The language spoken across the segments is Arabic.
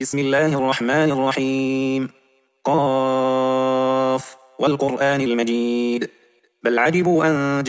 بسم الله الرحمن الرحيم. قاف والقرآن المجيد. بل عجبوا أن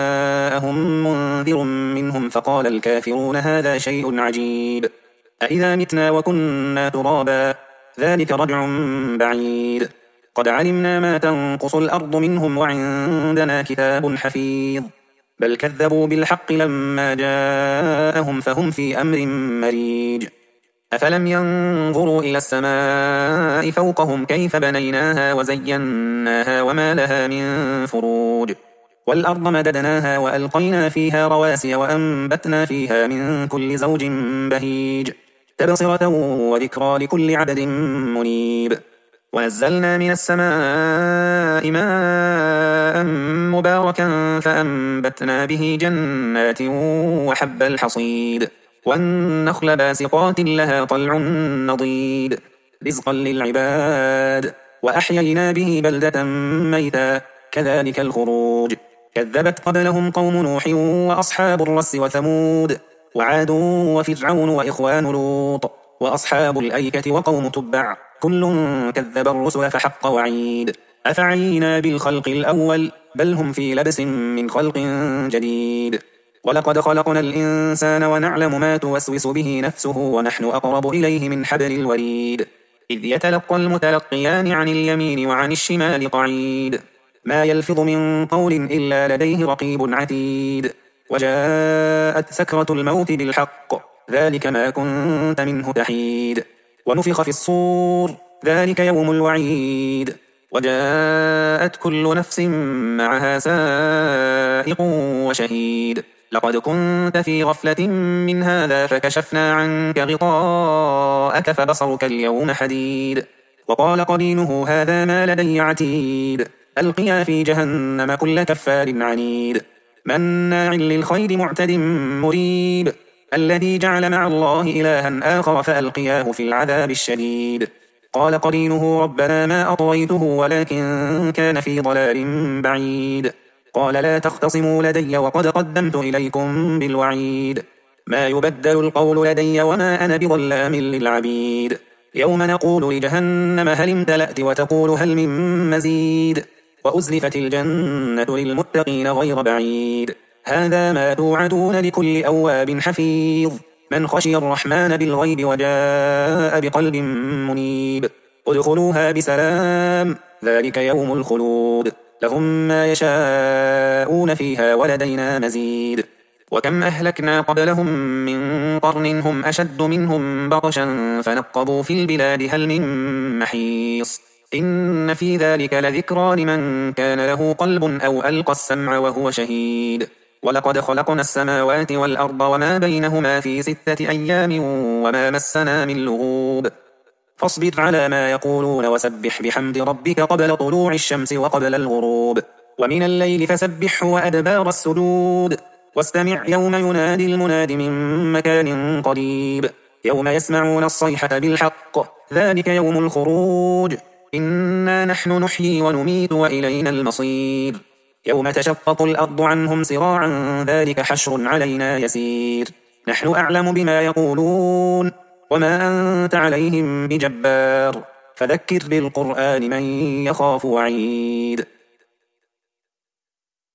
جاءهم منذر منهم فقال الكافرون هذا شيء عجيب أإذا متنا وكنا ترابا ذلك رجع بعيد قد علمنا ما تنقص الأرض منهم وعندنا كتاب حفيظ بل كذبوا بالحق لما جاءهم فهم في أمر مريج أفلم ينظروا إلى السماء فوقهم كيف بنيناها وزيناها وما لها من فروج والأرض مددناها وألقينا فيها رواسي وأنبتنا فيها من كل زوج بهيج تبصرة وذكرى لكل عبد منيب ونزلنا من السماء ماء مباركا فأنبتنا به جنات وحب الحصيد والنخل باسقات لها طلع نضيد رزقا للعباد وأحيينا به بلدة ميتا كذلك الخروج كذبت قبلهم قوم نوح وأصحاب الرس وثمود وعاد وفرعون وإخوان لوط وأصحاب الأيكة وقوم تبع كل كذب الرسل فحق وعيد أفعينا بالخلق الأول بل هم في لبس من خلق جديد ولقد خلقنا الإنسان ونعلم ما توسوس به نفسه ونحن أقرب إليه من حبل الوريد إذ يتلقى المتلقيان عن اليمين وعن الشمال قعيد ما يلفظ من قول إلا لديه رقيب عتيد وجاءت سكرة الموت بالحق ذلك ما كنت منه تحيد ونفخ في الصور ذلك يوم الوعيد وجاءت كل نفس معها سائق وشهيد لقد كنت في غفلة من هذا فكشفنا عنك غطاءك فبصرك اليوم حديد وقال قرينه هذا ما لدي عتيد ألقيا في جهنم كل كفار عنيد مناع للخير معتد مريب الذي جعل مع الله إلها آخر فألقياه في العذاب الشديد قال قرينه ربنا ما أطويته ولكن كان في ضلال بعيد قال لا تختصموا لدي وقد قدمت إليكم بالوعيد ما يبدل القول لدي وما أنا بظلام للعبيد يوم نقول لجهنم هل امتلأت وتقول هل من مزيد وأزلفت الجنة للمتقين غير بعيد هذا ما توعدون لكل أواب حفيظ من خشي الرحمن بالغيب وجاء بقلب منيب ادخلوها بسلام ذلك يوم الخلود لهم ما يشاءون فيها ولدينا مزيد وكم أهلكنا قبلهم من قرن هم أشد منهم بطشا فنقبوا في البلاد هل من محيص إن في ذلك لذكرى لمن كان له قلب أو ألقى السمع وهو شهيد ولقد خلقنا السماوات والأرض وما بينهما في 6 أيام وما مسنا من لغوب فاصبر على ما يقولون وسبح بحمد ربك قبل طلوع الشمس وقبل الغروب ومن الليل فسبحه وأدبار السجود واستمع يوم ينادي المناد من مكان قريب يوم يسمعون الصيحة بالحق ذلك يوم الخروج إنا نحن نحيي ونميت وإلينا المصير يوم تشقق الأرض عنهم سراعا ذلك حشر علينا يسير نحن أعلم بما يقولون وما أنت عليهم بجبار فذكر بالقرآن من يخاف وعيد